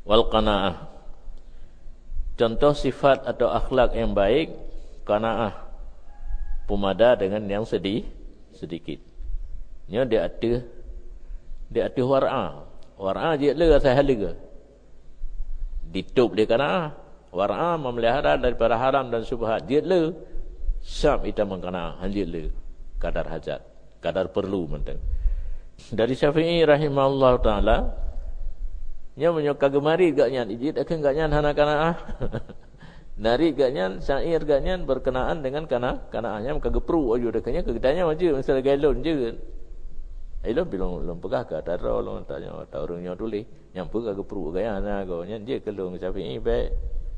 wal qanaah. Contoh sifat atau akhlak yang baik, qanaah, pemada dengan yang sedikit. Nya dia ada war'a. War'a je le asal halaga. Ditup dia qanaah. War'a memelihara daripada haram dan syubhat. Dia le syam ita mengqanaah, hanjit le kadar hajat, kadar perlu mentang. Dari Syafi'i rahimahullah taala, nya menyoka gemari gaknya ijit akan gaknya hana qanaah. Nari gaknya syair gaknya berkenaan dengan qanaahnya maka gepru aja dekanya kegedanya aja misal galon je. Ilo belum pegah ke tara long tanya ta orangnya tulis nyampu ke gepru gaya na go nya je kelung Syafi'i baik.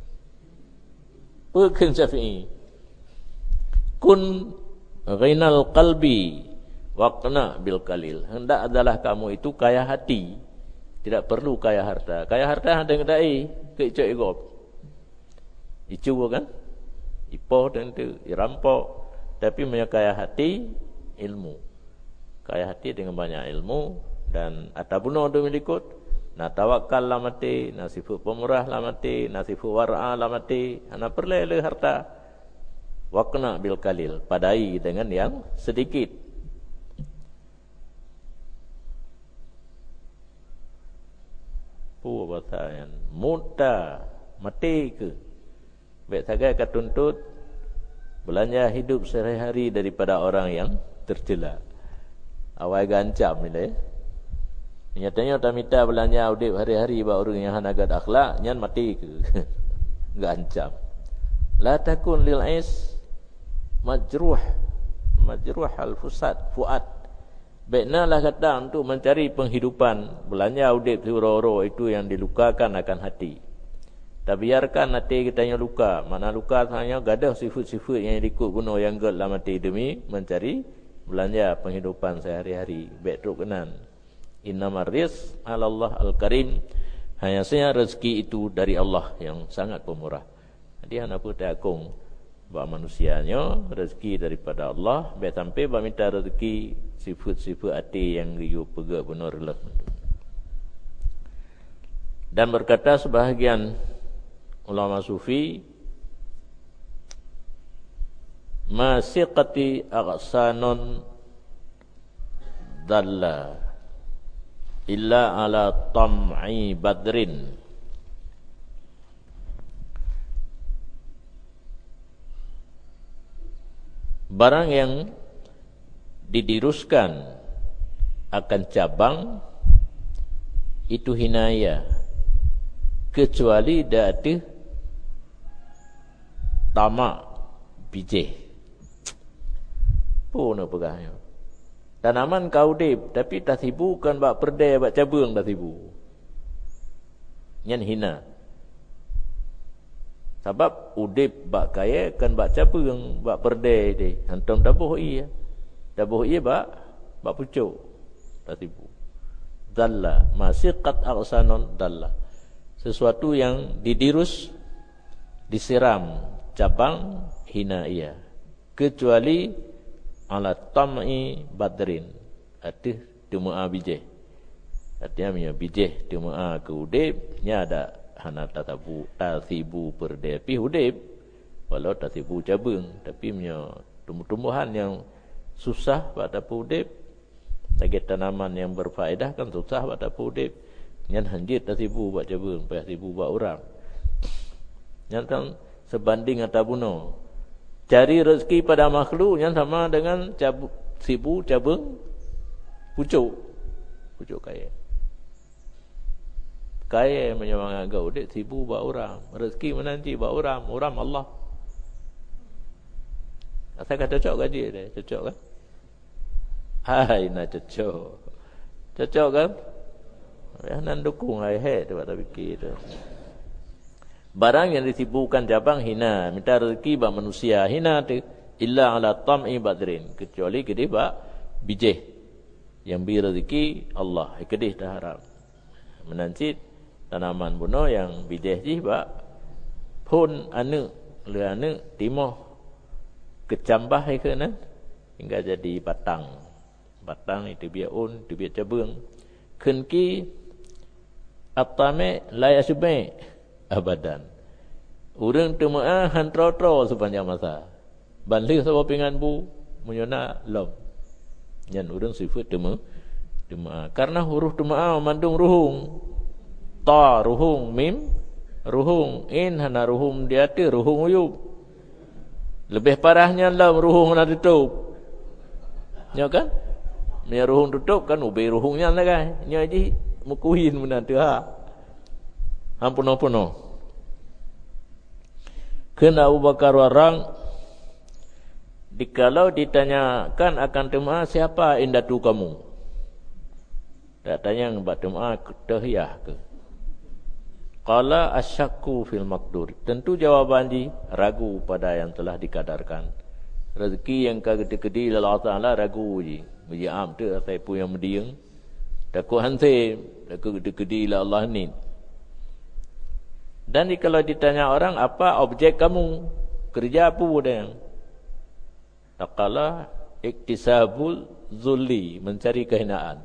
Pekin Syafi'i. Kun ghinal qalbi waqna bil qalil. Hendak adalah kamu itu kaya hati. Tidak perlu kaya harta. Kaya harta ada ngedai ke icok igop. Icu kan? Ipoh dan tu irampok. Tapi punya kaya hati ilmu. Kaya hati dengan banyak ilmu dan atabuno do milikut. Na tawakkal la mati, na sifat pemurah la mati, na sifat war'a la mati. Ana perle harta. Waqna bil qalil, padai dengan yang sedikit. Pu bahasa yang muda mati ke. Baik saja kat tuntut belanja hidup sehari-hari daripada orang yang tercela. Awal gancam ni. Nyatanya tak minta belanja hidup hari-hari ba orang yang hanagat akhlak, nyan mati ke. Gancam. La takun lil ais majruh al-fusad fuad. Baiknalah kata untuk mencari penghidupan, belanja udip huro-huro itu yang dilukakan akan hati. Tak biarkan hati kita yang luka. Mana luka hanya gadah sifat-sifat yang ikut guna yang gel dalam hati demi mencari belanja penghidupan sehari-hari. Baik tu kenan. Innamar rizq 'ala Allah al-Karim. Hanya saja rezeki itu dari Allah yang sangat pemurah. Jadi hana pun tak akung bak manusianya rezeki daripada Allah, baik sampai bak minta rezeki sifat-sifat hati yang riuh pegak benar lah. Dan berkata sebahagian ulama sufi, masiqati aghsanun dalla illa ala tam'i badrin. Barang yang didiruskan akan cabang itu hinaya, kecuali dah ada tamak bijih. Pun apa pegahnya. Tanaman kau dip tapi tak sibu kan bak perdai bak cabang tak sibu. Nyan hina. Sebab udip bak kaya kan bak cabang bak perdai deh. Hantam dabuh iya. Dabuh iya bak pucuk. Tak sibu. Dalla masiqat aqsanon dalla. Sesuatu yang didirus, disiram cabang hina ia, kecuali ala tam'i badrin, arti tumu'a bijih. Artinya punya bijih tumu'a ke udip, nya ada hana tasibu perdepi udip, walau tasibu cabang, tapi punya tumbuh-tumbuhan yang susah pada udip, lagi tanaman yang berfaedah kan susah pada udip. Yang hanjit dah sibu buat cabang, payah sibu buat orang. Yang kan sebanding atau bunuh. Cari rezeki pada makhluk yang sama dengan sibu cabang pucuk. Pucuk kaya. Kaya menyamang agak udik sibu buat orang. Rezeki menanti buat orang. Orang Allah. Saya kata cocok gaji dia. Cocok kan? Hai, nak cocok. Cocok kan? Ya, nan dukung hai tu tak fikir tu. Barang yang disibukkan cabang hina, minta rezeki bak manusia hina tu illa ala tam'i badrin, kecuali kedih bak bijih yang beri rezeki Allah, kedih dah haram. Menancit tanaman bunuh yang bijih ji bak pun anu le anu timoh kecambah ke nan hingga jadi batang. Batang itu biar itu biar cabang. Kenki At-tami' la yashbi' abadan. Urang temaah hantro-tro sepanjang masa. Balik sama pingan bu menyona lom. Yang urang sifat temaah. Karena huruf temaah mandung ruhung. Ta ruhung mim ruhung in hana ruhung dia tu ruhung uyub. Lebih parahnya lam ruhung nak tutup. Ya kan? Nya ruhung tutup kan ubi ruhungnya lah kan. Nya ji mukuhin benar tu ha. Ampun-ampun. Kena Abu Bakar warang dikalau ditanyakan akan temaah siapa indatu kamu? Tak tanya ngebat temaah tahiyah ke? Qala asyakku fil maqdur. Tentu jawaban di ragu pada yang telah dikadarkan. Rezeki yang kagede-gede Allah Taala ragu ji. Berjam tu saya pun yang mendiang. Takut hansim, takut gede-gede Allah ni. Dan kalau ditanya orang apa objek kamu? Kerja apa dia? Taqala iktisabul zulli, mencari kehinaan.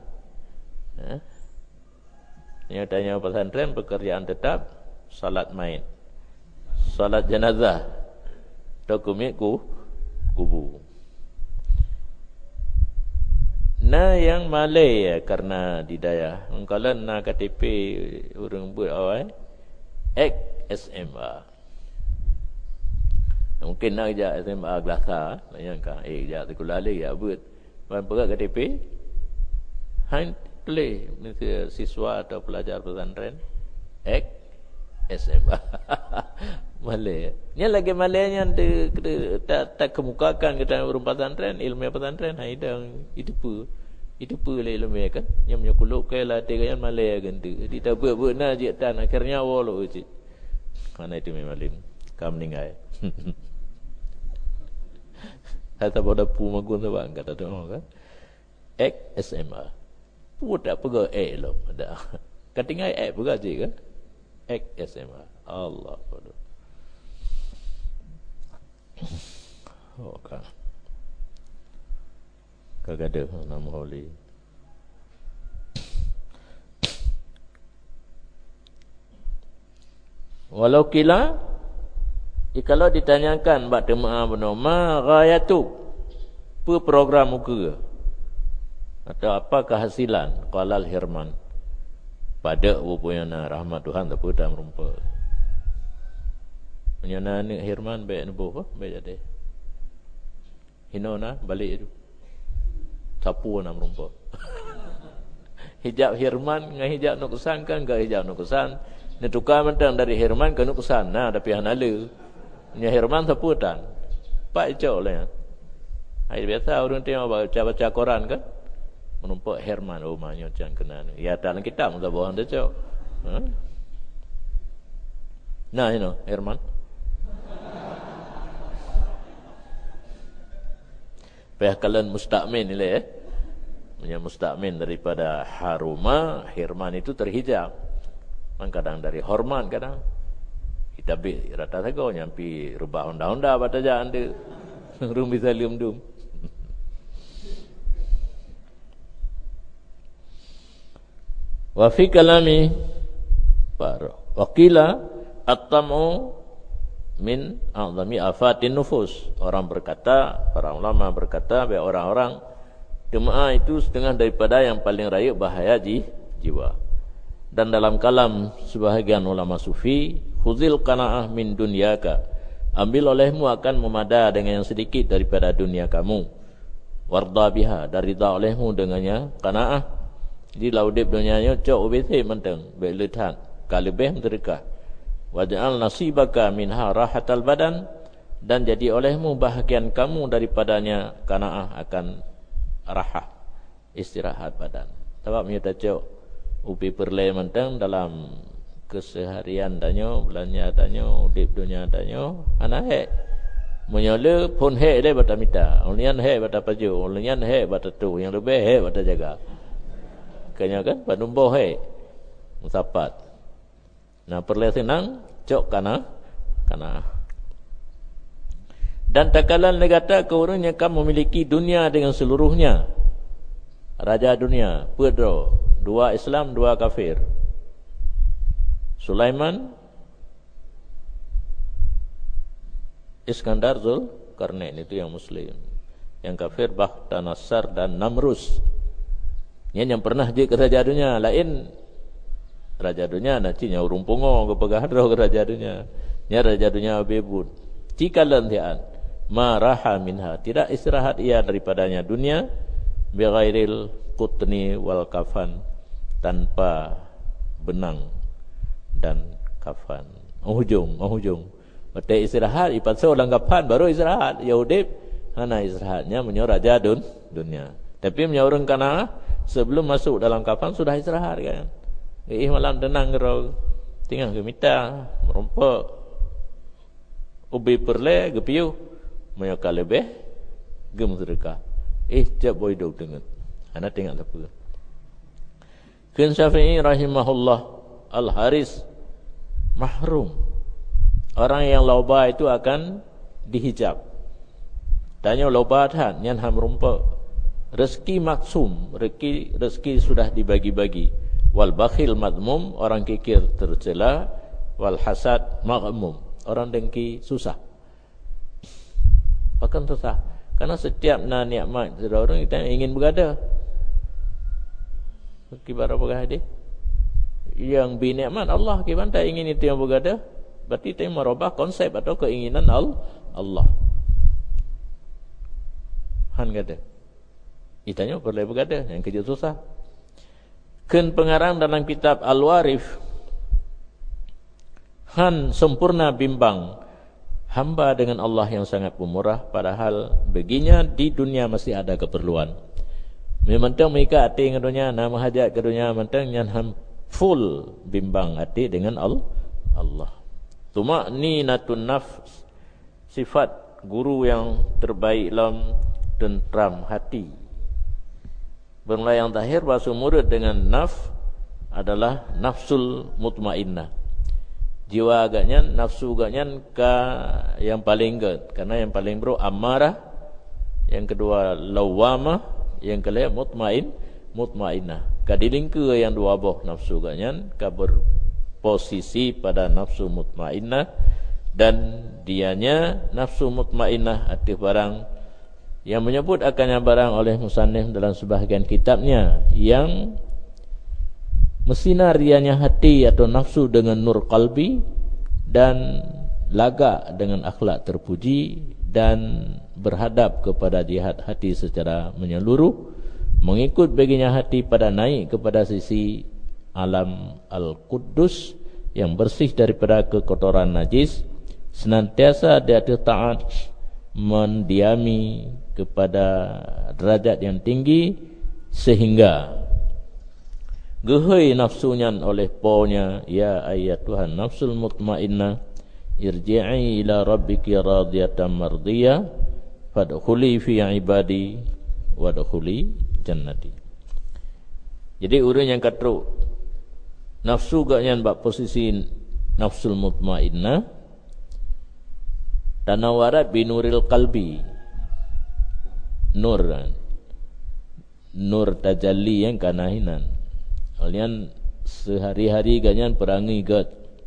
Yang tanya pesantren pekerjaan tetap salat main. Salat jenazah. Dokumit kubu. Nah yang Malay karena didaya. Kalau nak KTP orang buat awal SMA. Mungkin nak kerja SMA Gelasa, bayangkan kerja sekolah lagi ya buat. Wan perak KTP. Hain tulis siswa atau pelajar pesantren SMA. Malay. Nya lagi Malay yang tak kemukakan kita orang pesantren, ilmu pesantren haidang itu pun ilmu kan. Yang menyekuluk kailah tegayan Malay kan tu. Di tak buat na je tan akhirnya walo je. Mana itu memang kam ningai. Kata bodoh pu magun sebab kata tu kan. SMA. Pu tak pega lo ada. Katingai pega je kan. SMA. Allah bodoh. Oh kan. Kagak ada nama holy. Walau kila kalau ditanyakan bak temaah bernama ghayatu apa program muka atau apa kehasilan qalal hirman pada rupanya rahmat Tuhan tak putah merumpa menyana ni hirman baik nubuh baik jadi hinona balik itu sapu nak merumpa hijab hirman dengan hijab nukusan kan enggak hijab nukusan ni tukar mentang dari hirman ke nukusan nah tapi hanala nya hirman saputan pak icok lah hai biasa orang tengok baca Quran kan menumpak hirman rumahnya jangan kena ya dalam kitab tak bohong dah cok nah you know hirman pihakalan mustakmin ni punya mustakmin daripada haruma hirman itu terhijab kadang dari hormat kadang kita be rata sago nyampi rubah honda-honda bataja ande rum bisa lium-dum wa fi kalami para waqila at-tamu min a'zami afatin nufus. Orang berkata, para ulama berkata bahawa orang-orang temaah itu setengah daripada yang paling raya bahaya jiwa. Dan dalam kalam sebahagian ulama sufi, khuzil qanaah min dunyaka, ambil olehmu akan memada dengan yang sedikit daripada dunia kamu, warda biha, dan rida olehmu dengannya qanaah. Jadi laudib dunianya cok ubisi menteng beluthan kalebeh mereka. Waj'al nasibaka minha rahatal badan, dan jadi olehmu bahagian kamu daripadanya qanaah akan rahah istirahat badan. Sebab menyata cok upi perlai mentang dalam keseharian danyo belanja danyo udip dunia danyo anak hek menyala pun hek dia bata mita ulian hek bata paju ulian hek bata tu yang lebih hek bata jaga kanya kan panumbo hek musapat nah perlai senang cok kana dan takalan negata ke orang yang akan memiliki dunia dengan seluruhnya raja dunia pedro dua Islam, dua kafir. Sulaiman, Iskandar, Zulkarnain, itu yang muslim. Yang kafir Bahtanassar dan Namrus. Ini yang pernah di kerajaan dunia. Lain raja dunia nanti nya urung pungo ke pegadro kerajaan dunia. Nya raja dunia bebut. Jika lantian maraha minha, tidak istirahat ia daripadanya dunia, bi ghairil qutni wal kafan, tanpa benang dan kafan. Hujung. Berarti istirahat ipat seorang kapan baru istirahat. Ya udip hana istirahatnya menyo raja dunia. Tapi menyorong kana sebelum masuk dalam kafan sudah istirahat kan. Malam tenang gerau. Tinggal gemita merompak ubi perle gepiu menyo kalebe gem sedekah. Jak boy dog dengan. Ana tengok apa. Kan Syafi'i rahimahullah Al-Haris mahrum. Orang yang loba itu akan dihijab. Tanya loba tan yang ham rumpa. Rezeki maksum, rezeki sudah dibagi-bagi. Wal bakhil madmum, orang kikir tercela. Wal hasad maghmum, orang dengki susah. Bahkan susah. Karena setiap nikmat orang kita ingin bergada. Kibar apa hadir? Yang binikmat Allah kiban tak ingin itu yang bergada. Berarti itu merubah konsep atau keinginan Allah. Han kata. Itanya perlu bergada, yang kerja susah. Ken pengarang dalam kitab Al-Warif. Han sempurna bimbang hamba dengan Allah yang sangat pemurah, padahal baginya di dunia masih ada keperluan. Memantang mereka hati ke dunia, nama hajat ke dunia, mentang yang ham full bimbang hati dengan Allah. Tuma'ninatun nafs, sifat guru yang terbaik dalam tentram hati. Bermula yang terakhir bahasa murid dengan nafs adalah nafsul mutmainnah. Jiwa agaknya, nafsu agaknya yang paling good. Karena yang paling bro amarah, yang kedua lawamah, yang ketiga mutmainnah. Kadiling ke yang dua boh nafsu agaknya posisi pada nafsu mutmainnah, dan dianya nafsu mutmainnah arti barang yang menyebut akannya barang oleh musannif dalam sebahagian kitabnya yang mesinarianya hati atau nafsu dengan nur qalbi dan lagak dengan akhlak terpuji dan berhadap kepada jihad hati secara menyeluruh, mengikut baginya hati pada naik kepada sisi alam Al-Quddus yang bersih daripada kekotoran najis, senantiasa dia taat mendiami kepada derajat yang tinggi sehingga gehoi nafsunya oleh ponya, ya ayat Tuhan nafsul mutmainnah irji'i ila rabbiki radiyatan mardiyah fadkhuli fi ibadi wadkhuli jannati. Jadi urang yang katruk nafsu gaknya bak posisi nafsul mutmainnah tanawarat binuril qalbi, nur tajalli yang kanahinan. Kalian sehari-hari ganyan perangi gat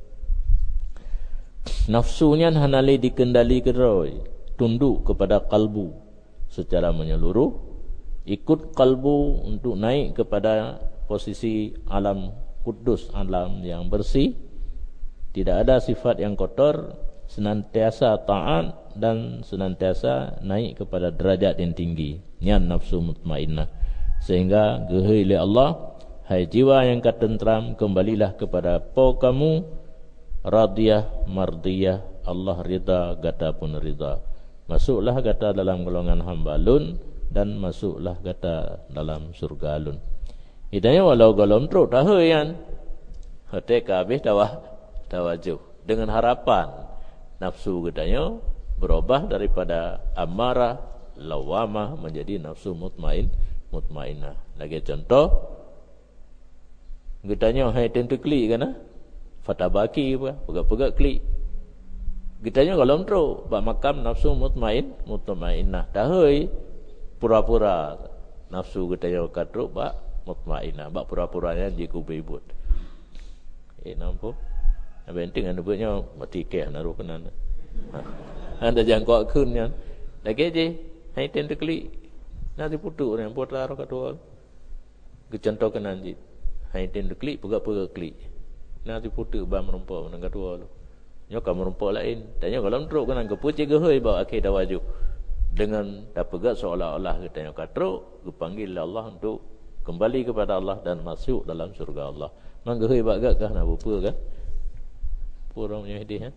nafsunya hanali dikendali keroi, tunduk kepada kalbu secara menyeluruh, ikut kalbu untuk naik kepada posisi alam kudus, alam yang bersih, tidak ada sifat yang kotor, senantiasa taat dan senantiasa naik kepada derajat yang tinggi. Nyan nafsu mutmainnah. Sehingga gehili Allah, hai jiwa yang katentram, kembalilah kepada po kamu radiyah mardiyah, Allah ridha, gata pun ridha. Masuklah gata dalam golongan hambalun dan masuklah gata dalam surga alun. Idanya walau golom truk tahayan hati kabeh tawajuh dengan harapan nafsu gedanya berubah daripada amarah lawamah menjadi nafsu mutmainnah. Lagi contoh gedanya hai tentu klik kana fatabaki apa pegak-pegak klik gedanya golom truk bak makam nafsu mutmainnah tahoi pura-pura nafsu gedanya katruk bak mutmainnah, bak pura-puranya jiku bebut. Nampak? penting anda buatnya mati kek naruh kenan anda jangkau kunnya lagi je hai ten klik nanti putu orang putar kadua kecontoh kenan je hai ten klik pegak klik nanti putu ba merompak nang kadua lu nyoka merompak lain tanya kalau teruk kenan ke puci ke hoi bawa akhir dawaju dengan tak pegak seolah-olah kita nyoka teruk dipanggil Allah untuk kembali kepada Allah dan masuk dalam surga Allah. Mangga hei bagak kah nak apa kan? Purang punya hadiah kan?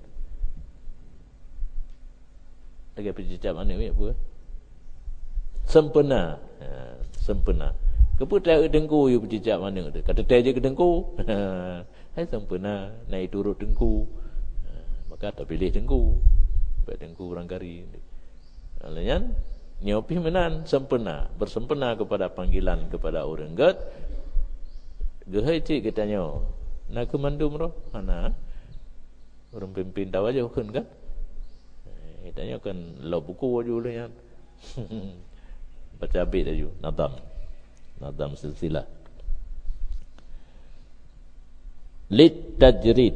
Lagi percicap mana ni apa? Sempena. Sempena. Keputai dengku you percicap mana tu? Kata teh je ke dengku. Hai sempena naik turut dengku. Maka tak pilih dengku. Baik dengku orang kari. Alanya nyopi menan sempena, bersempena kepada panggilan kepada orang God. Gehai cik katanya, nak ke mandum roh, mana? Orang pimpin tahu aja kan? Katanya kan lau buku aja ulahnya. Baca abid aja, nadam silsilah. Lit tajrid.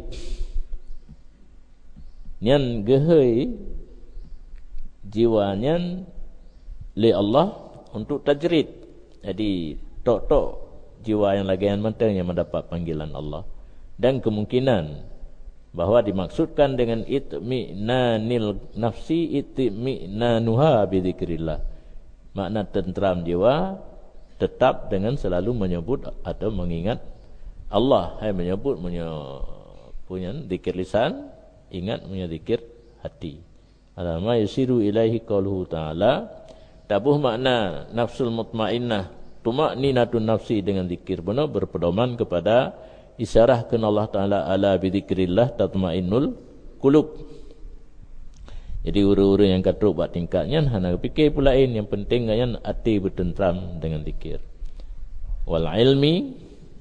Nyan gehai jiwanya li Allah untuk tajrid. Jadi tok-tok jiwa yang lagian mentang yang mendapat panggilan Allah. Dan kemungkinan bahawa dimaksudkan dengan itmi'nanil nafsi itmi'nanuha bidzikrillah. Makna tenteram jiwa tetap dengan selalu menyebut atau mengingat Allah. Hai menyebut punya zikir lisan, ingat punya zikir hati. Alama yusiru ilaihi qauluhu ta'ala. Tabuh makna nafsul mutmainnah tumakninatun nafsi dengan zikir benar berpedoman kepada isyarah ke Allah Ta'ala ala bidzikrillah tatmainnul qulub. Jadi uru-uru yang katruk buat tingkatnya hana fikir pulain yang penting yang hati bertentram dengan zikir. Wal ilmi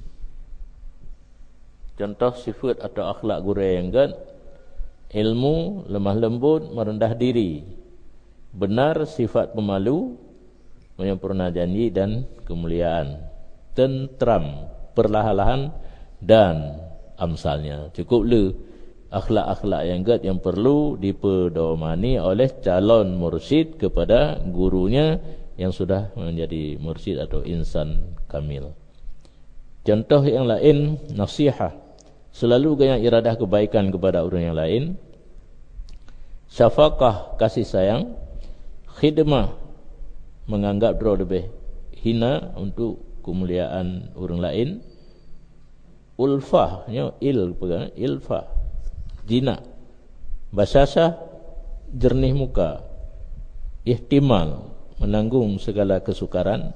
contoh sifat atau akhlak guru yang gan ilmu lemah lembut merendah diri. Benar sifat pemalu, menyempurna janji dan kemuliaan, tentram, perlahan-lahan dan amsalnya. Cukup le akhlak-akhlak yang gad yang perlu dipedomani oleh calon mursyid kepada gurunya yang sudah menjadi mursyid atau insan kamil. Contoh yang lain, nasihat. Selalu gaya iradah kebaikan kepada orang yang lain. Syafaqah, kasih sayang. Khidmah, menganggap draw lebih hina untuk kemuliaan orang lain. Ulfah, ilfah, jinak. Basyasah, jernih muka. Ihtimal, menanggung segala kesukaran.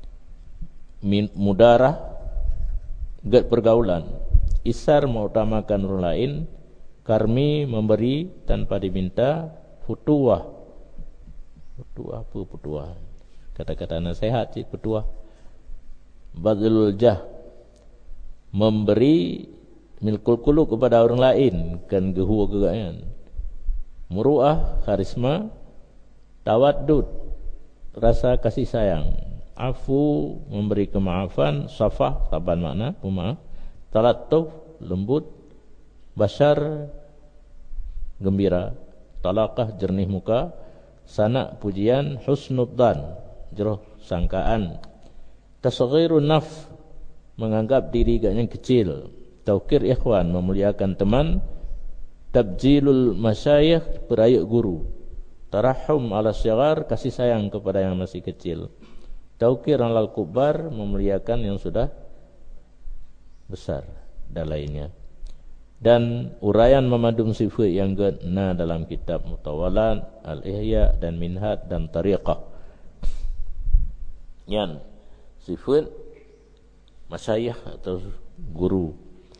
Mudarah, gad pergaulan. Isar, mengutamakan orang lain. Karmi, memberi tanpa diminta. Futuwah, apa petuah? Kata-kata nasihat cik petuah. Badlul jah, memberi milkul kuluk kepada orang lain kan gehua gegaan. Muruah, karisma. Tawaddud, rasa kasih sayang. Afu, memberi kemaafan. Safah, saban makna pemaaf. Talattuf, lembut. Bashar, gembira. Talaqah, jernih muka. Sana, pujian. Husnudzan, jeroh sangkaan. Tasghirun naf, menganggap diri agaknya kecil. Taukir ikhwan, memuliakan teman. Tabjilul masyayikh, perayuk guru. Tarahum ala syighar, kasih sayang kepada yang masih kecil. Taukir alal kubar, memuliakan yang sudah besar, dan lainnya. Dan uraian memadum sifat yang kena dalam kitab Mutawalat, Al-Ihya dan Minhaj dan Tariqah. Yang sifat masyayikh atau guru.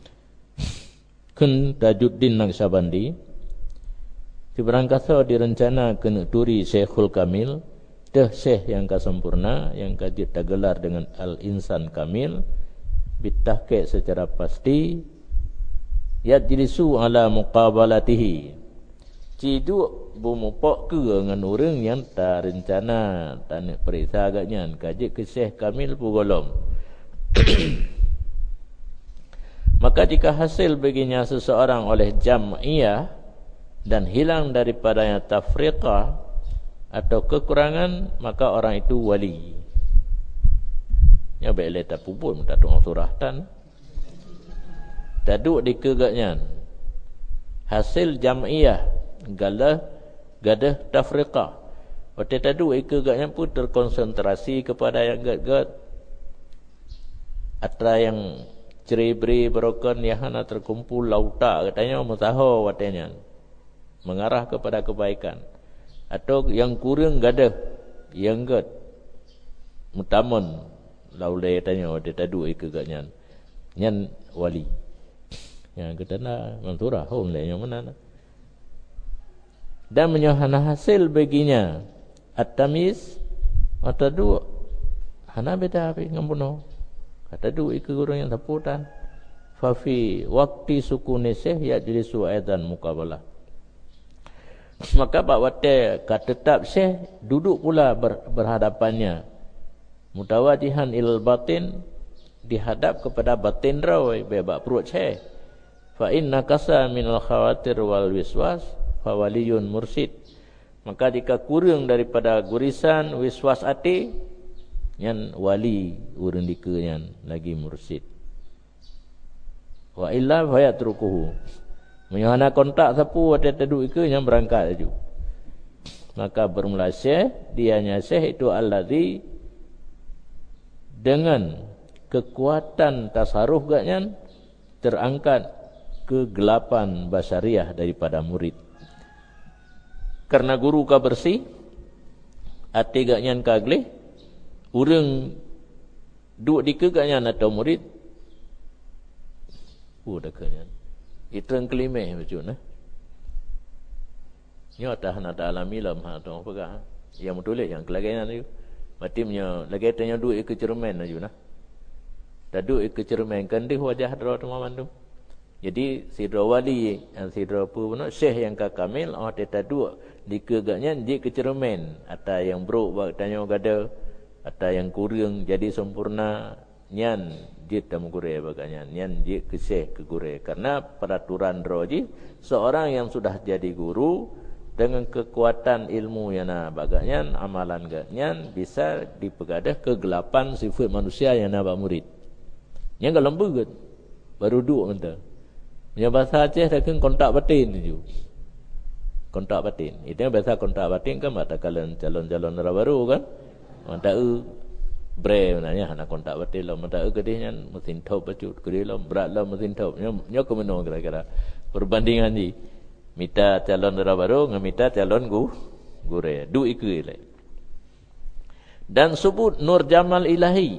Kun Tajuddin Naqsyabandi diberangkasa direncana kena turi Syekhul Kamil, dah syekh yang kesempurna yang kaji tergelar dengan Al-Insan Kamil, bitahqiq secara pasti. Yajlisu ala muqabalatihi, ciduk bumupok ke dengan orang yang tak rencana tak nak periksa agaknya kaji ke Syekh Kamil pugolom. Maka jika hasil baginya seseorang oleh jam'iyah dan hilang daripadanya tafriqah atau kekurangan, maka orang itu wali. Ya baiklah tak pupun tak tengok surahtan. Taduk di kegaknya hasil jam'iyah gadah tafriqah. Waktu taduk kegaknya pun terkonsentrasi kepada yang gat-gat atau yang cerai-beri berokon yahana terkumpul lauta katanya mutaho watenya mengarah kepada kebaikan. Atau yang kurang gadah yang gad mutamun laulai tanya waktu taduk kegaknya nyan wali. Yang ketana mantura hon le yang mana dan menyahana hasil baginya at-tamiz atadu hana beda api ngampuno kata dua ke guru yang taputan fa fi waqti sukun sih ya jilisu aidan muqabalah. Maka bak wate tetap sih duduk pula berhadapannya mutawajihan ilal batin dihadap kepada batin rawai bebak perut sih. Fa inna kasa minal khawatir wal wiswas fa waliyun mursid. Maka jika kurang daripada gurisan wiswas hati nyan wali urang dikeunyan lagi mursid. Wa illa fa yatrukuhu. Menyana kontak sapu ada taduk ke yang berangkat aju. Maka bermula syekh dianya syekh itu allazi dengan kekuatan tasarruf gaknya terangkat kegelapan basyariah daripada murid. Karena guru ka bersih, ati gaknyan ka agleh, urang duk di kegaknyan atau murid, dah kanyan. Iteng kelimeh macam nah. Nyo tahan ada alami lam ha tong pegah. Yang mutulih yang kelagaian tu. Matimnya lagi tanya duk ke cermen aja nah. Daduk ke cermen kan dia wajah dra temaman tu. Jadi sidra wali dan sidra pun syekh yang ka kamil teta dua di kegaknya di kecermen atau yang buruk bak tanya gada atau yang kurang jadi sempurna nyan jit tam gure baganya nyan jit ke syekh ke gure karena peraturan roji seorang yang sudah jadi guru dengan kekuatan ilmu yang baganya amalan gaknya bisa dipegadah kegelapan sifat manusia yang nak murid yang kalau lembut baru duk mentah. Yang bahasa Aceh dah kan kontak batin tu. Kontak batin. Itu yang bahasa kontak batin kan mata kalian calon-calon baru kan. Mata bre nanya anak kontak batin lah mata kedihnya mesin top bacut kedih lah berat lah mesin top. Nyo ke mana kira-kira perbandingan ni. Mita calon baru dengan mita calon gure. Du ikut le. Dan sebut nur jamal ilahi.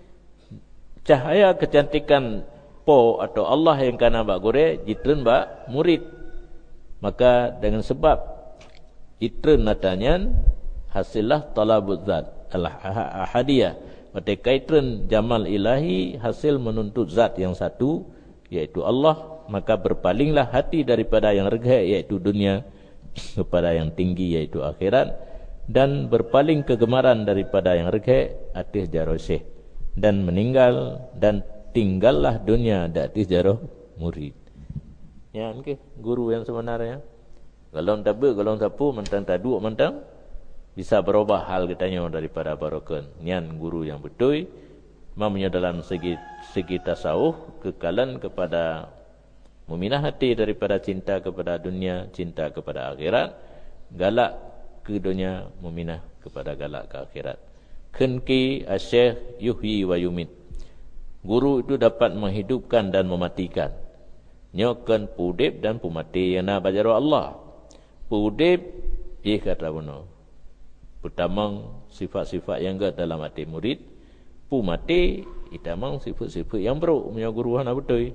Cahaya kecantikan po atau Allah yang kana bak gore jitren bak murid. Maka dengan sebab itren natanyan hasillah talabuz zat al-ahadiyah. Maka itren jamal ilahi hasil menuntut zat yang satu yaitu Allah, maka berpalinglah hati daripada yang regah yaitu dunia kepada yang tinggi yaitu akhirat dan berpaling kegemaran daripada yang regah atis jarosih dan meninggal dan tinggallah dunia datis jaroh murid. Ya ke guru yang sebenarnya. Kalau sapu mentang taduk mentang bisa berubah hal katanya daripada barokah. Nian guru yang betul mempunyai dalam segi tasawuf kekalan kepada meminah hati daripada cinta kepada dunia, cinta kepada akhirat, galak ke dunia, meminah kepada galak ke akhirat. Kenki asyikh yuhyi wa yumit. Guru itu dapat menghidupkan dan mematikan. Nyokan pudip dan pumati yang nak bajar Allah. Pudip ia kata benar. Pertama sifat-sifat yang ada dalam hati murid. Pumati itamang sifat-sifat yang buruk punya guru hana betul.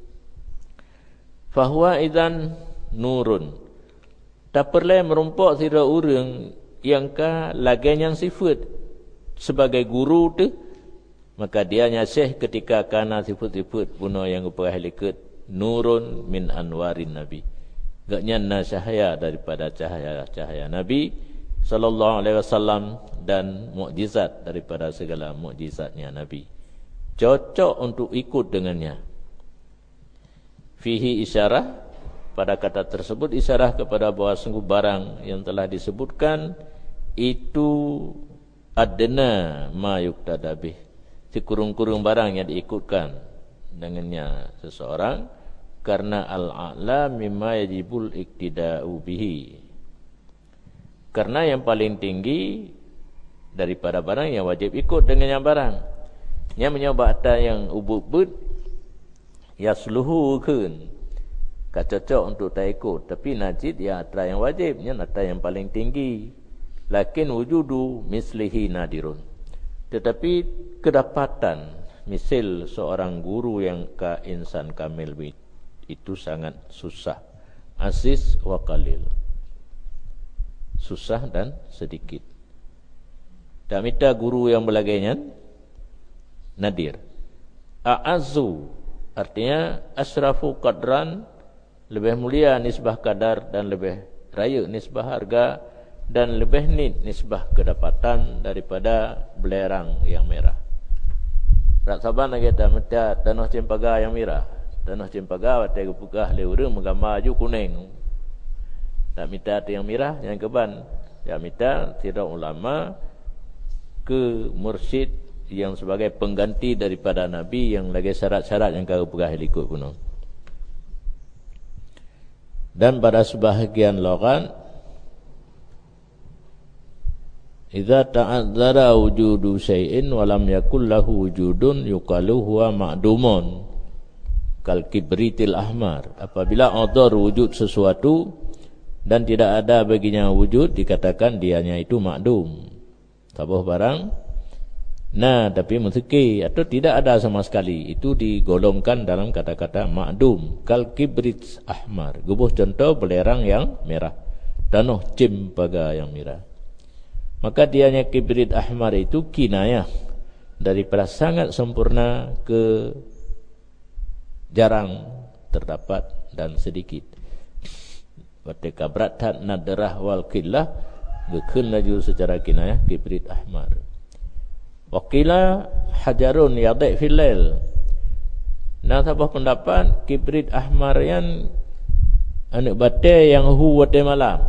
Fahuwa idzan nurun. Tak perlu merompak sira urang yang ka lagian yang sifat sebagai guru tu. Maka dia nyasih ketika kana sifat-sifat puno yang upahalikat nurun min anwarin nabi. Gaknya cahaya daripada cahaya-cahaya Nabi sallallahu alaihi wasallam dan mukjizat daripada segala mukjizatnya Nabi. Cocok untuk ikut dengannya. Fihi isyarah, pada kata tersebut isyarah kepada bahawa sungguh barang yang telah disebutkan itu adna ma yuqtada bih, sekurung-kurung barang yang diikutkan dengannya seseorang, karena al-a'la mimma yajibul iktida'u bihi, karena yang paling tinggi daripada barang yang wajib ikut dengan yang barang. Yang menyebabkan yang ubud-ubud yasluhu kun, cocok untuk tak ikut, tapi najid ya atra yang wajibnya, atra yang paling tinggi. Lakin wujudu mislihi nadirun, tetapi kedapatan misal seorang guru yang ka insan kamil itu sangat susah. Aziz wa qalil, susah dan sedikit. Tak minta guru yang belagainya nadir. A'azzu artinya asrafu qadran, lebih mulia nisbah kadar dan lebih raya nisbah harga dan lebih nit nisbah kedapatan daripada belerang yang merah. Rak saban lagi tak minta tanah cempaka yang merah. Tanah cempaka watai kepukah leurung menggambar ju kuning. Tak minta yang merah yang keban. Tak minta tidak ulama ke mursyid yang sebagai pengganti daripada Nabi yang lagi syarat-syarat yang kau pegah ikut pun. Dan pada sebahagian lughat, idza ta'adzara wujudu syai'in wa lam yakul lahu wujudun yuqalu huwa ma'dumun kal kibritil ahmar, apabila adar wujud sesuatu dan tidak ada baginya wujud, dikatakan dianya itu ma'dum, tabuh barang. Nah, tapi musyki atau tidak ada sama sekali, itu digolongkan dalam kata-kata ma'dum. Kal kibrit ahmar, gubuh contoh belerang yang merah, danoh cempaka yang merah. Maka dianya kibrit ahmar itu kinayah daripada sangat sempurna ke jarang terdapat dan sedikit. Ketika berat nadrah wal qillah, gekun laju secara kinayah kibrit ahmar. Waqila hajarun yadai fil lail. Nah, sebuah pendapat kibrit ahmar yang anak batai yang hu watai malam.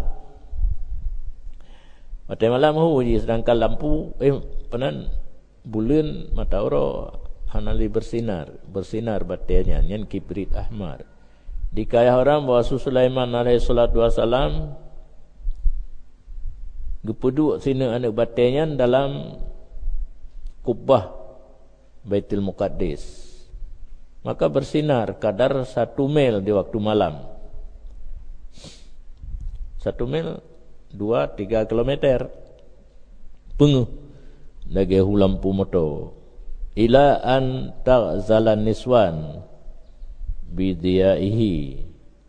Watai malam hu, sedangkan lampu penan bulan mata ora hanali bersinar batainya yang kibrit ahmar. Dikaya orang bahawa Sulaiman alaihi salatu wasalam gepeduk sini anak batainya dalam kubah Baitul Muqaddis, maka bersinar kadar 1 mil di waktu malam. 1 mil 2-3 kilometer penguh lagi lampu motor. Ila an ta'zalan niswan bidiyaihi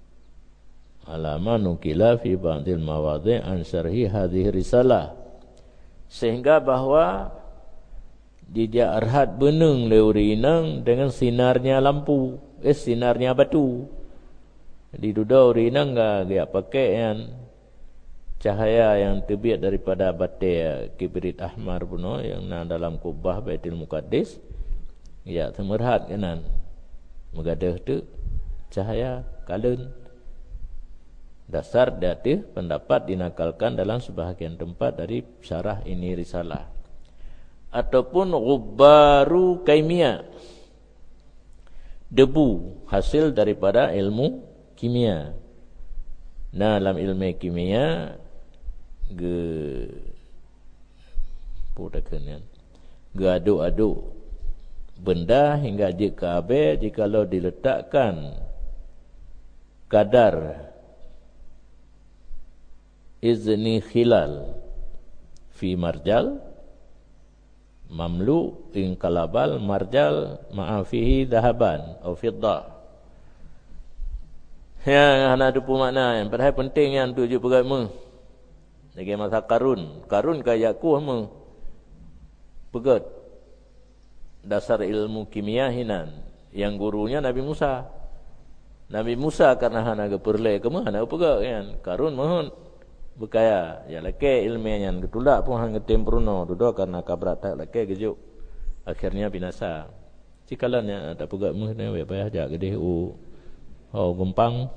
alama nukila fi ba'dil mawadhi' an syarhi hadhihi risalah, sehingga bahwa dia arhat beneng leurinang dengan sinarnya lampu, sinarnya batu. Di duda urinang gak pakai yang cahaya yang terbit daripada batai kibrit ahmar puno yang dalam kubah Baitul Muqaddis. Ya, temerhat kanan. Mengadah tu cahaya kalun. Dasar dati pendapat dinakalkan dalam sebahagian tempat dari syarah ini risalah. Ataupun ghubaru kaimia, debu hasil daripada ilmu kimia. Nah, dalam ilmu kimia aduk-aduk benda hingga jika jikalau diletakkan kadar izni khilal fi marjal mamlu in kalabal marjal ma'afihi dahaban atau fiddah. Ya, ada dua makna yang padahal penting yang tujuh perkara. Lagi masa karun kaya ku hama pegat dasar ilmu kimia hinan yang gurunya Nabi Musa. Nabi Musa karena hana geperle ke mana pegat kan karun mohon berkaya ya laki ilmiahnya ketulak pun hang tempurno duduk karena kabrat tak laki gejuk akhirnya binasa cikalannya tak pegak meh ne we payah jak gede Oh, gempang.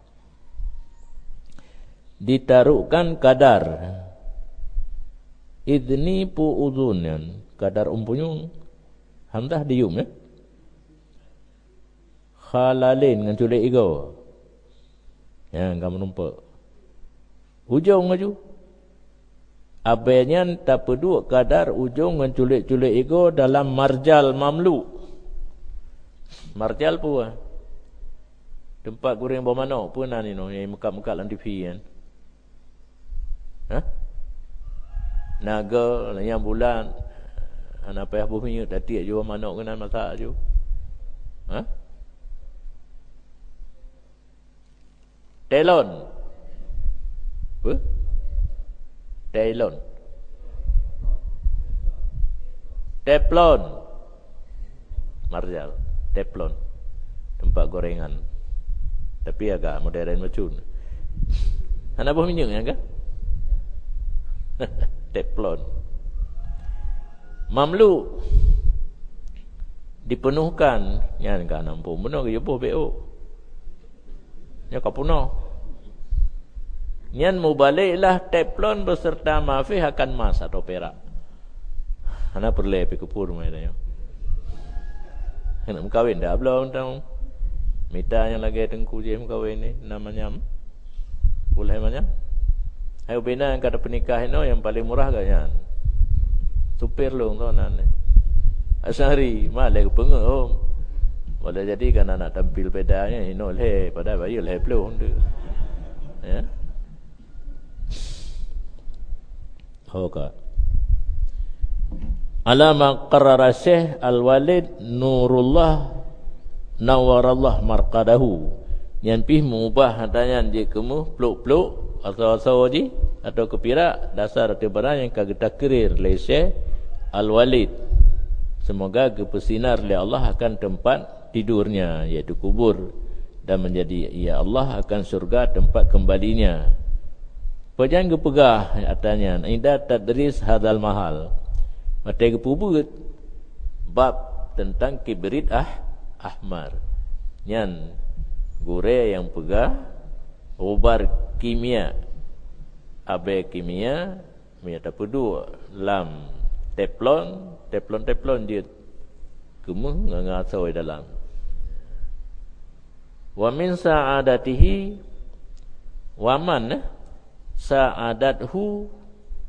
Ditaruhkan kadar idni pu'udhunan, kadar umpunyung hamzah diyum ya. Khalalin dengan culik ego. Ya, kamu numpak. Ujung maju. Abainya tak peduk kadar ujung dengan culik-culik ego dalam marjal mamlu. Marjal pun. Tempat goreng bermanok pun ni no, yang mekat-mekat dalam TV kan. Ha? Naga yang bulan anak payah bumi tadi jual manok kena masak ju. Ha? Telon. Apa? Telon. Teflon. Marjal, teflon. Tempat gorengan. Tapi agak modern macam. Anak buah minyak ya kan? Teflon. Mamlu dipenuhkan nyan kan nampung benar ke jopo BO. Ya ka penuh. Nyan mubaliklah teflon beserta mafih akan emas atau perak. Ana perlu pergi ke pur mai dah. Nak kawin dah belum tahu. Mita yang lagi tengku je kawin ni namanya boleh mana? Ayo bina yang kata penikah ini yang paling murah gaknya. Supir long tu nan. Asari malai ke pengau om. Boleh jadi kan anak tampil bedanya ini leh pada bayu leh pelong tu. Ya. Hoka. Alama qarrara Syekh Al-Walid Nurullah Nawarallah marqadahu. Yang pih mengubah hatanya je kemu peluk-peluk atau di atau kepirak dasar atau barang yang kagak takrir oleh Syekh Al-Walid. Semoga kepesinar oleh Allah akan tempat tidurnya iaitu kubur dan menjadi ya Allah akan surga tempat kembalinya. Pajan kepegah katanya inda tadris hadal mahal. Mata kepubut bab tentang kibrit ahmar. Nyan gure yang pegah ubar kimia abe kimia minta pedu lam teflon dia kemu ngasoi dalam wa min sa'adatihi wa man sa'adathu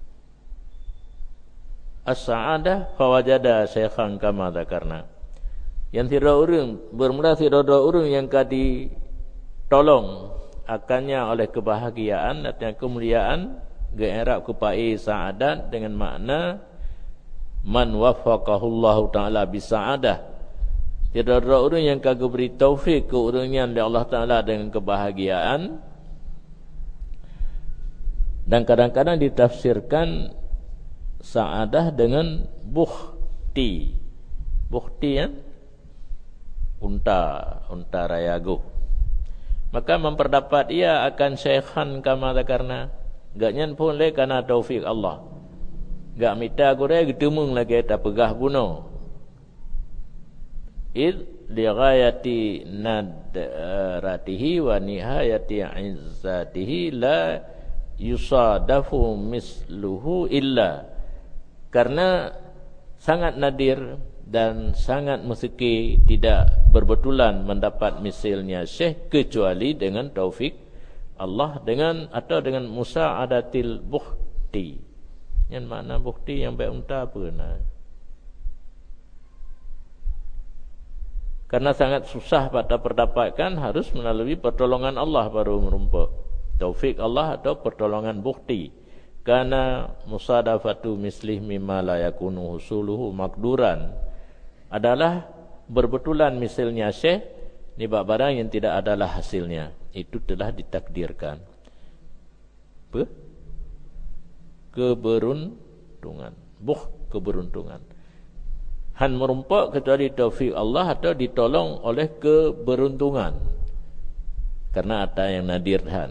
as-sa'adah fawajada syekhan kama dzakarna. Yang tidak orang bermula tidak orang yang kadi tolong akannya oleh kebahagiaan dan kemuliaan ge'erab kepai sa'adat dengan makna man waffaqahullahu ta'ala bisa'adah. Tidak ada orang yang kagak beri taufik ke orangnya oleh Allah Ta'ala dengan kebahagiaan. Dan kadang-kadang ditafsirkan sa'adah dengan bukhti. Bukhti ya? Unta rayagu. Maka memperdapat ia akan syekhan kama dzakarna. Gaknyan pun le kana taufik Allah. Gak minta gore getemung lagi tak pegah buno. Id li ghayati nadratihi wa nihayati izzatihi la yusadafu misluhu illa. Karena sangat nadir dan sangat meski tidak berbetulan mendapat misalnya syekh kecuali dengan taufik Allah dengan atau dengan musa'adatil bukhti. Yang mana bukti yang baik unta apa nah. Karena sangat susah pada perdapatkan harus melalui pertolongan Allah baru merumpak taufik Allah atau pertolongan bukti. Karena musadafatu mislih mimma la yakunu husuluhu makduran adalah berbetulan misalnya syekh ni barang yang tidak adalah hasilnya itu telah ditakdirkan. Apa? Keberuntungan, keberuntungan. Han merumpak kecuali taufik Allah atau ditolong oleh keberuntungan. Karena ada yang nadir han.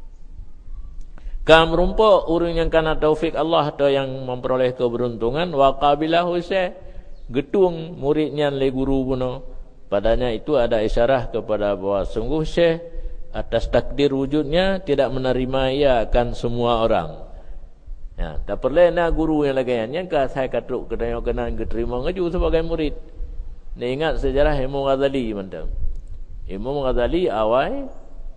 Kam merumpak orang yang kena taufik Allah atau yang memperoleh keberuntungan wa qabilahu syekh getung muridnya le guru buno Padanya itu ada isyarah kepada bahawa sungguh Syekh atas takdir wujudnya tidak menerima ia akan semua orang. Ya, tak perlu nak guru yang lagi yang saya katuk kedai kena diterima ngaju sebagai murid. Ni ingat sejarah Imam Ghazali macam. Imam Ghazali awal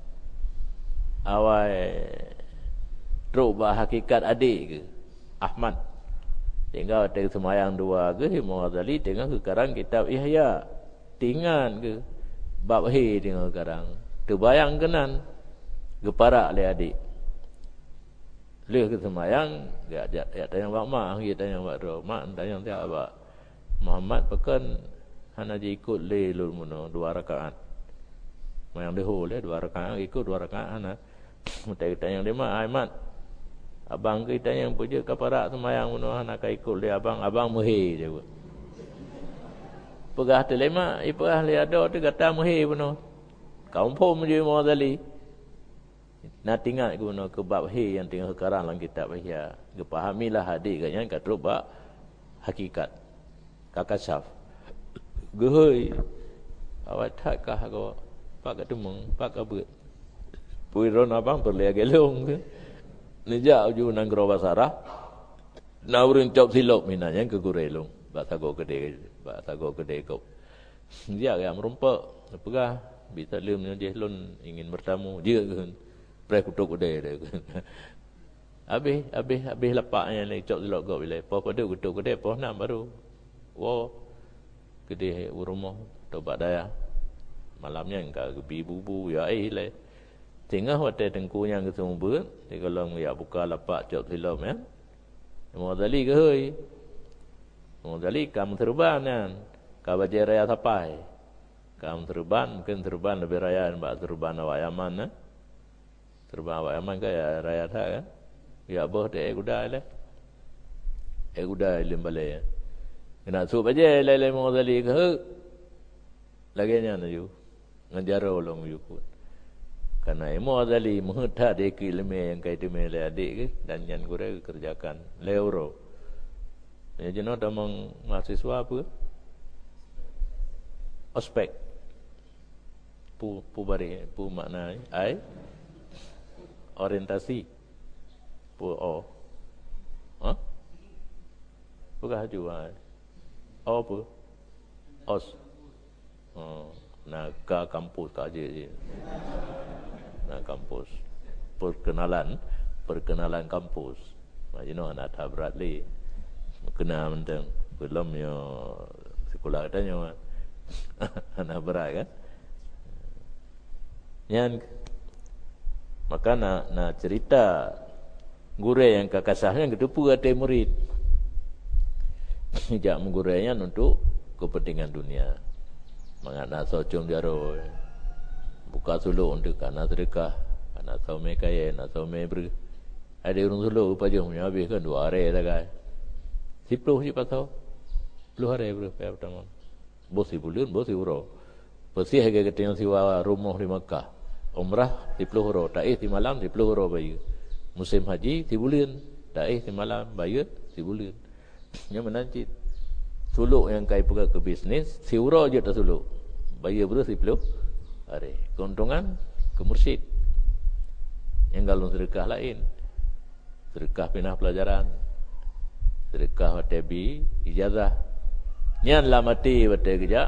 teruk bah hakikat adik ke Ahmad. Tinggal tengah semayang dua ke Imam Ghazali tengah ke karang kitab Ihya. Tingan ke bab he tengah karang. Terbayang kenan geparak le adik. Le ke semayang ya tanya bab mak, dia tanya bab ro. Mak tanya dia bab Muhammad pekan hana je ikut le lul muno 2 rakaat. Mayang deho le 2 rakaat ikut 2 rakaat hana. Tanya dia mak Ahmad abang kita yang puja kaparak semayang muno hana ka ikut le abang muhe je. Pegah telema ipah le ada tu kata muhe muno. Kaum pom je Imam Ghazali. Nak tinggal guna ke bab he yang tengah karang dalam kitab Ihya. Gepahamilah hadis kan yang kata bab hakikat. Kakasaf. Gehoi. Awak takkah kau pak ketemung, pak kabut. Puiron abang perlu gelong ke. Nijak uju nang gro basarah. Naurin cop silop minanya ke gurelong. Bak tago gede kau. Dia yang merumpak. Pegah bisa lem dia lon ingin bertamu dia kan. Pray kutuk gede dia. Habis lepaknya ni cop silop kau bila. Po pada kutuk gede po nak baru. Wo gede rumah tobat daya. Malamnya engkau gebi bubu ya le. Tengah hotel tengku yang kesumber, dia kalau ya buka lapak cop silop ya. Imam Ghazali ke hoi. Imam Ghazali kamu terban kan. Ka baje raya sapai. Kamu terban mungkin terban lebih raya mbak terban awak Yaman eh. Terban awak Yaman ke ya raya tak kan. Ya boh de guda le. Guda lim balik. Kena sup baje le Imam Ghazali ke. Laginya na you. Ngajaro long you pun. Karena Imam Ghazali menghutah dia ke ilmu yang kait ilmu le adik ke dan yang gure kerjakan le euro. Ya jenak damang mahasiswa apa? Ospek. Pu bari pu makna ai orientasi. Pu o. Ha? Bukan juga. O apa? Os. Nak ke kampus kaje je. Nak kampus. Perkenalan kampus. Macam nak tabrat le. Kena mentang belum yo sekolah katanya. Anak berat kan? Yang maka nak cerita guru yang kakasahnya kedepu kata murid. Jak menggurainya untuk kepentingan dunia. Mengana socong jaro. Buka suluk untuk kana sedekah, kana saume kaya, kana saume ber. Ada orang suluk pajung punya habis kan 2 hari dah kan. 10 je pasal. 10 hari ber pertama. Bos bulan, bos euro. Bersih harga ketengah siwa rumah di Makkah. Umrah 10 euro, taih di malam 10 euro bayar. Musim haji 10 bulan, taih di malam bayar 10 bulan. Yang menancit suluk yang kai pegang ke bisnes, 10 euro je tak suluk. Bayar berapa 10 hari. Keuntungan ke mursyid. Yang kalau sedekah lain. Sedekah pindah pelajaran. Sedekah watebi ijazah. Nyan lah mati batai kejap.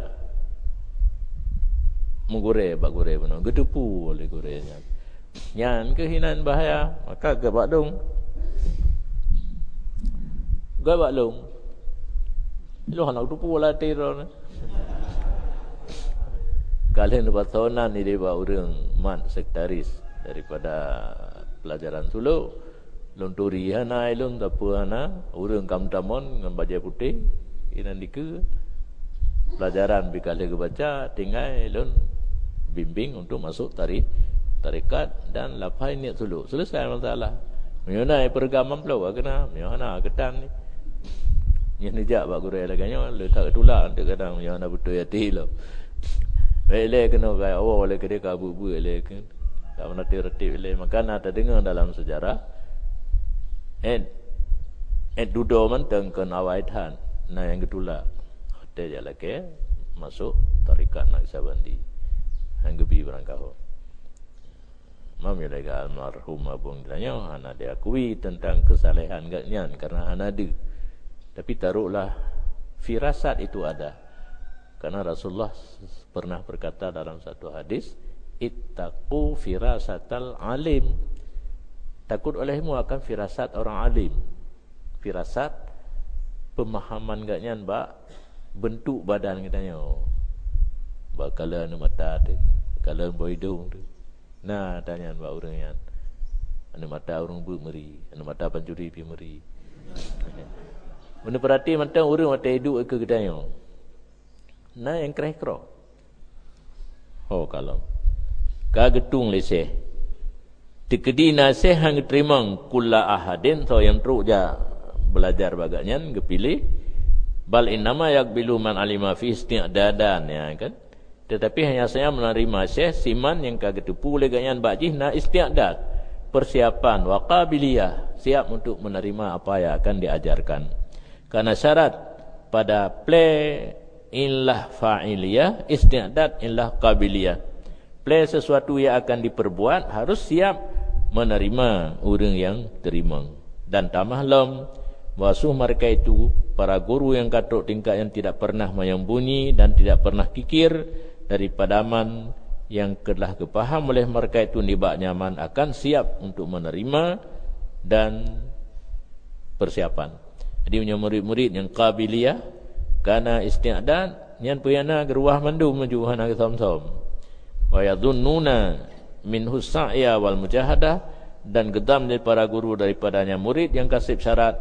Menggure bak gure benar. Gedepu oleh gurenya. Nyan kehinaan bahaya. Maka ke bak dong. Ke bak long. Lu anak depu lah tiron. Kalian dapat tahunan ni dia buat orang mat sektaris daripada pelajaran suluk. Lonturi hana ilun tapu hana orang kamtamon dengan baju putih inan dike pelajaran bikale ke baca tinggal ilun bimbing untuk masuk tarikat dan lapai niat suluk. Selesai masalah. Menyonai pergaman pula kena menyona ketan ni. Yang dijak bak guru laganya letak ketulak untuk kadang menyona betul hati lo. Baiklah kena gaya awal oleh kedai kabu-bu oleh kan. Tak pernah tertib oleh makana tak dengar dalam sejarah. Dudo manteng ke nawaitan. Nah yang kedua hotel je lagi masuk tarik. kat nak sabandi hanggebi berangkau mam ya lega almarhum abang tanya ana dia akui tentang kesalehan gatnya karena ana ada, tapi taruhlah firasat itu ada, karena Rasulullah pernah berkata dalam satu hadis, ittaqu firasatal alim, takut olehmu akan firasat orang alim. Firasat pemahaman gatnya bak bentuk badan katanya, bakala anu mata tu, bakala boidung tu. Nah, tanya bak orang yang anu mata orang bu meri, anu mata pancuri pi meri. Mana perhati mata orang mata hidup ke katanya. Nah, yang kerah-kerah. Oh, kalau kagetung leseh. Tikedi nasih hang terimang kulla ahadin so yang teruk ja belajar bagaknya gepilih bal innama yakbilu man alima fi isti'dadan ya kan, tetapi hanya saya menerima syekh siman yang kagetupu leganyan bajih na isti'dad, persiapan wa qabiliyah, siap untuk menerima apa yang akan diajarkan. Karena syarat pada play illah fa'iliyah, isti'dad illah qabiliyah. Play sesuatu yang akan diperbuat harus siap menerima orang yang terima. Dan tamahlam wasuh mereka itu para guru yang katuk tingkat yang tidak pernah menyembunyi dan tidak pernah kikir daripada aman yang telah kepaham oleh mereka itu nibak nyaman akan siap untuk menerima dan persiapan. Jadi punya murid-murid yang qabiliyah kana isti'dad nyan puyana geruah mandum menuju hana som-som. Wa yadhunnuna min husaya wal mujahadah, dan gedam dari para guru daripadanya murid yang kasih syarat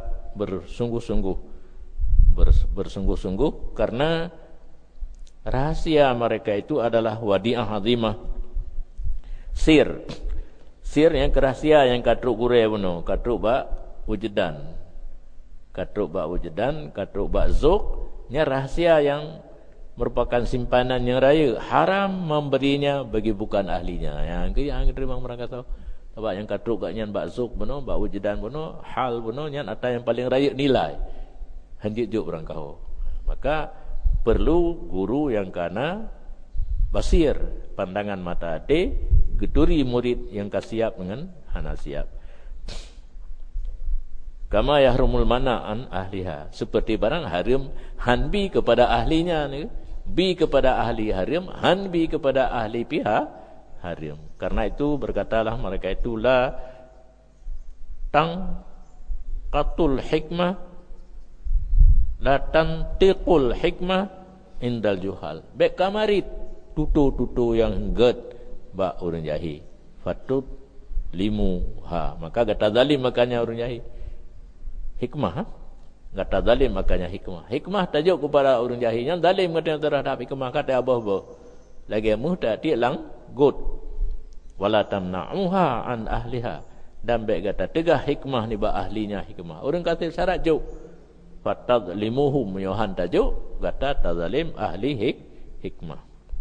bersungguh-sungguh karena rahasia mereka itu adalah wadi'ah azimah, sir yang kerahasia yang katruk gure buno, katruk bak wujudan, katruk bak zuk, nya rahasia yang merupakan simpanan yang raya, haram memberinya bagi bukan ahlinya. Yang terima mereka tahu sebab yang katruk kat nyan bak zuk buno, bak wujudan buno, hal buno nyan atau yang paling raya nilai hanjit juk orang kau. Maka perlu guru yang kana basir, pandangan mata hati, geturi murid yang kasiap dengan hana siap. Kama yahrumul mana'an ahliha, seperti barang haram hanbi kepada ahlinya ni, bi kepada ahli haram, hanbi kepada ahli pihak haram. Karena itu berkatalah mereka itu la tanqatul hikmah, la tantiqul hikmah indal juhal. Baik kamarit tutu yang get bak urang jahi fatut limuha, maka kata zalim makanya urang jahi hikmah, kata zalim makanya hikmah tajuk kepada orang jahilnya, zalim katanya terhadap hikmah, kata abah-abah lagi muhtadi lang good wala tamna'uha an ahliha, dan baik kata tegah hikmah ni ba ahlinya hikmah. Orang kata syarat juk fatadlimuhum yohan tajuk kata tazalim ahli hikmah.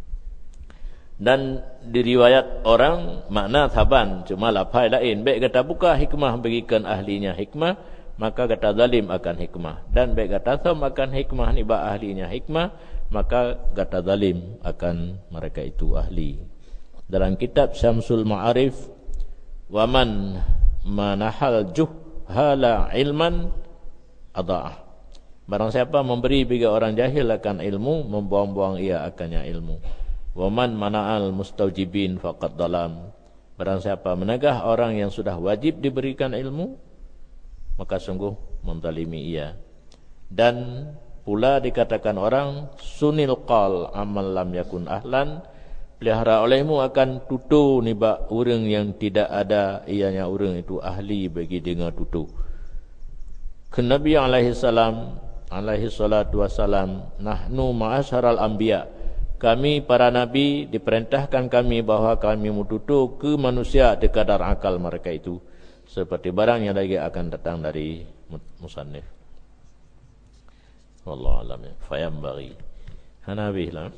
Dan diriwayat orang makna saban cuma lapai lain, baik kata buka hikmah bagikan ahlinya hikmah, maka kata zalim akan hikmah, dan baik kata sam akan hikmah ni ba ahlinya hikmah, maka kata zalim akan mereka itu ahli. Dalam kitab Syamsul Ma'arif, wa man manahal juhala ilman adha'ah, barang siapa memberi bagi orang jahil akan ilmu, membuang-buang ia akannya ilmu. Wa man mana'al mustaujibin faqad dalam, barang siapa menegah orang yang sudah wajib diberikan ilmu, maka sungguh menzalimi ia. Dan pula dikatakan orang sunil qal amal lam yakun ahlan, pelihara olehmu akan tutu nibak orang yang tidak ada ianya orang itu ahli bagi dengar tutu. Ke Nabi alaihi salatu wassalam, nahnu ma'asyaral anbiya, kami para nabi diperintahkan kami bahawa kami mututu ke manusia dekadar akal mereka itu, seperti barang yang lagi akan datang dari musannif. Wallahu a'lam. Fayambaghi hanabi lah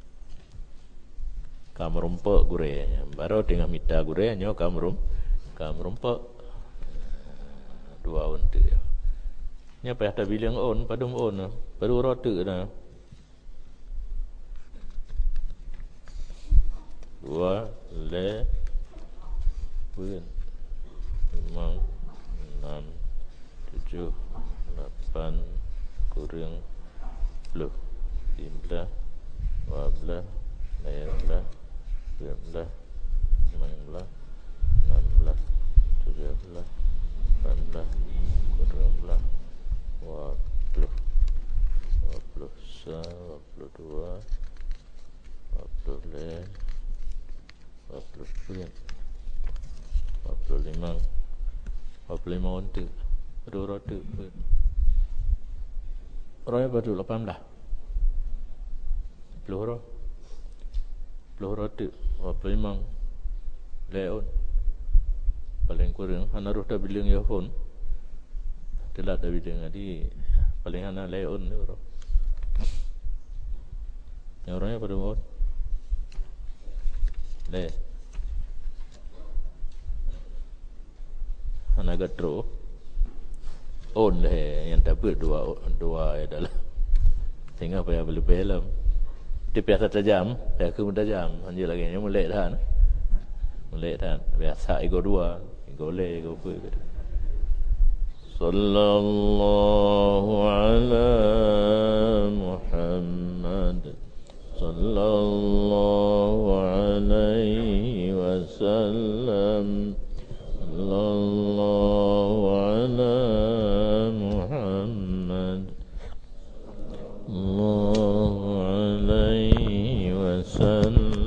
kamrumpa gure baru dengan mita gure nyo kamrumpa dua untu ya. Nya payah ta bilang on padum on baru rotu dah. 2 le pun 5 6 7 8 kurang 10 13 14 15 16 19 16 17 18 kurang 20 21 22 20 20 45 untuk dua roda roda baru 18 10 roda 45 leon paling kurang hana roda bilang ya pun telah dah bilang tadi paling hana leon ni bro yang orangnya pada mohon le hana gatro on le yang tak dua adalah sehingga apa yang boleh film dia biasa tajam saya ke mudah jam anjir lagi ni melek dah biasa ego dua ego le ego apa gitu. Sallallahu ala Muhammad sallallahu alaihi wasallam sallallahu ala Muhammad sallallahu alaihi wasallam